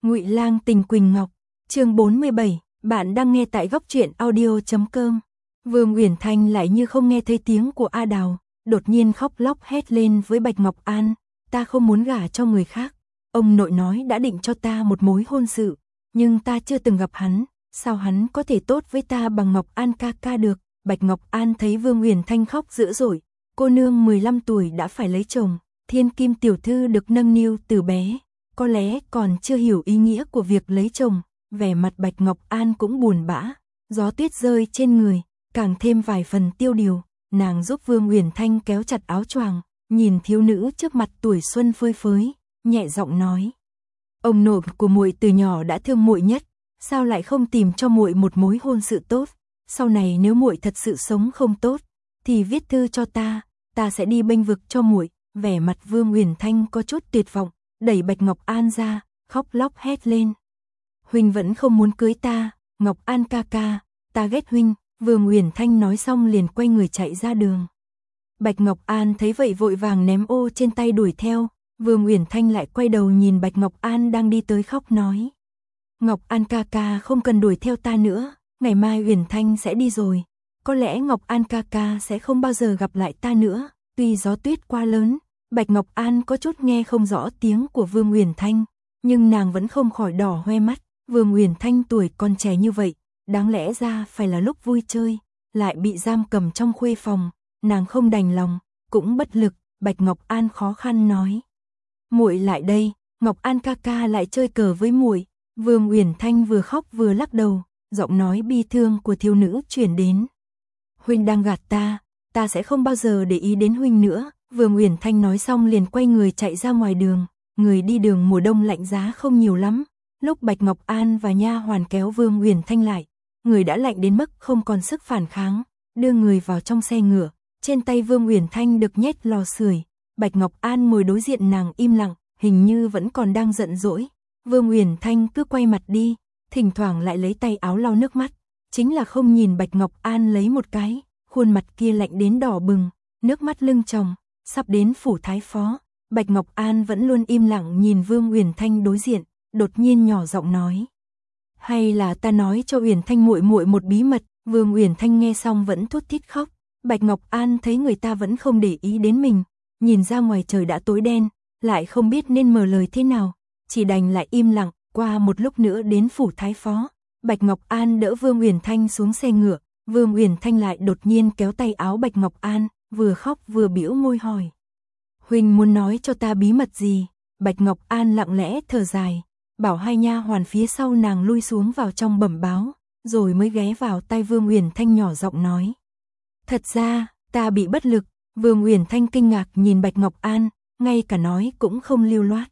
Ngụy Lang tình Quỳnh Ngọc, chương 47, bạn đang nghe tại góc truyện audio.com. Vương Uyển Thanh lại như không nghe thấy tiếng của A Đào, đột nhiên khóc lóc hét lên với Bạch Ngọc An, ta không muốn gả cho người khác. Ông nội nói đã định cho ta một mối hôn sự, nhưng ta chưa từng gặp hắn, sao hắn có thể tốt với ta bằng Ngọc An ca ca được. Bạch Ngọc An thấy Vương Uyển Thanh khóc dữ dội, cô nương 15 tuổi đã phải lấy chồng, Thiên Kim tiểu thư được nâng niu từ bé, có lẽ còn chưa hiểu ý nghĩa của việc lấy chồng. Vẻ mặt Bạch Ngọc An cũng buồn bã, gió tuyết rơi trên người, càng thêm vài phần tiêu điều. Nàng giúp Vương Uyển Thanh kéo chặt áo choàng, nhìn thiếu nữ trước mặt tuổi xuân phơi phới, nhẹ giọng nói: ông nội của muội từ nhỏ đã thương muội nhất, sao lại không tìm cho muội một mối hôn sự tốt? Sau này nếu muội thật sự sống không tốt, thì viết thư cho ta sẽ đi bênh vực cho muội. Vẻ mặt Vương Uyển Thanh có chút tuyệt vọng, đẩy Bạch Ngọc An ra, khóc lóc hét lên: huynh vẫn không muốn cưới ta, Ngọc An ca ca, ta ghét huynh. Vương Uyển Thanh nói xong liền quay người chạy ra đường. Bạch Ngọc An thấy vậy vội vàng ném ô trên tay đuổi theo. Vương Uyển Thanh lại quay đầu nhìn Bạch Ngọc An đang đi tới khóc nói: Ngọc An ca ca không cần đuổi theo ta nữa, ngày mai Uyển Thanh sẽ đi rồi, có lẽ Ngọc An ca ca sẽ không bao giờ gặp lại ta nữa. Tuy gió tuyết quá lớn, Bạch Ngọc An có chút nghe không rõ tiếng của Vương Uyển Thanh, nhưng nàng vẫn không khỏi đỏ hoe mắt. Vương Uyển Thanh tuổi còn trẻ như vậy, đáng lẽ ra phải là lúc vui chơi, lại bị giam cầm trong khuê phòng, nàng không đành lòng, cũng bất lực. Bạch Ngọc An khó khăn nói: muội lại đây, Ngọc An ca ca lại chơi cờ với muội. Vương Uyển Thanh vừa khóc vừa lắc đầu, giọng nói bi thương của thiếu nữ truyền đến: huynh đang gạt ta sẽ không bao giờ để ý đến huynh nữa. Vương Uyển Thanh nói xong liền quay người chạy ra ngoài đường. Người đi đường mùa đông lạnh giá không nhiều lắm. Lúc Bạch Ngọc An và nha hoàn kéo Vương Uyển Thanh lại, người đã lạnh đến mức không còn sức phản kháng, đưa người vào trong xe ngựa. Trên tay Vương Uyển Thanh được nhét lò sưởi. Bạch Ngọc An ngồi đối diện nàng im lặng, hình như vẫn còn đang giận dỗi. Vương Uyển Thanh cứ quay mặt đi, thỉnh thoảng lại lấy tay áo lau nước mắt, chính là không nhìn Bạch Ngọc An lấy một cái. Khuôn mặt kia lạnh đến đỏ bừng, nước mắt lưng tròng. Sắp đến phủ thái phó, Bạch Ngọc An vẫn luôn im lặng nhìn Vương Uyển Thanh đối diện, đột nhiên nhỏ giọng nói: hay là ta nói cho Uyển Thanh muội muội một bí mật. Vương Uyển Thanh nghe xong vẫn thút thít khóc. Bạch Ngọc An thấy người ta vẫn không để ý đến mình, nhìn ra ngoài trời đã tối đen, lại không biết nên mở lời thế nào, chỉ đành lại im lặng. Qua một lúc nữa đến phủ thái phó, Bạch Ngọc An đỡ Vương Uyển Thanh xuống xe ngựa. Vương Uyển Thanh lại đột nhiên kéo tay áo Bạch Ngọc An, vừa khóc vừa bĩu môi hỏi: huynh muốn nói cho ta bí mật gì? Bạch Ngọc An lặng lẽ thở dài, bảo hai nha hoàn phía sau nàng lui xuống vào trong bẩm báo, rồi mới ghé vào tai Vương Uyển Thanh nhỏ giọng nói: thật ra, ta bị bất lực. Vương Uyển Thanh kinh ngạc nhìn Bạch Ngọc An, ngay cả nói cũng không lưu loát.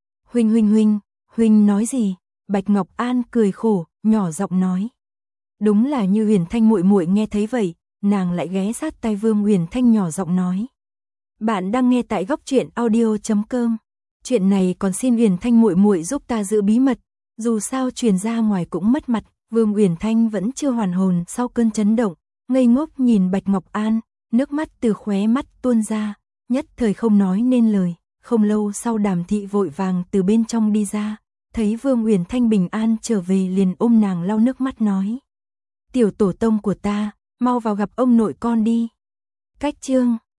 Huynh nói gì? Bạch Ngọc An cười khổ, nhỏ giọng nói. Đúng là như Uyển Thanh muội muội nghe thấy vậy, nàng lại ghé sát tai Vương Uyển Thanh nhỏ giọng nói: bạn đang nghe tại góc truyện audio.com. Chuyện này còn xin Uyển Thanh muội muội giúp ta giữ bí mật, dù sao truyền ra ngoài cũng mất mặt. Vương Uyển Thanh vẫn chưa hoàn hồn sau cơn chấn động, ngây ngốc nhìn Bạch Ngọc An, nước mắt từ khóe mắt tuôn ra, nhất thời không nói nên lời. Không lâu sau Đàm thị vội vàng từ bên trong đi ra, thấy Vương Uyển Thanh bình an trở về liền ôm nàng lau nước mắt nói: tiểu tổ tông của ta, mau vào gặp ông nội con đi. Cách chương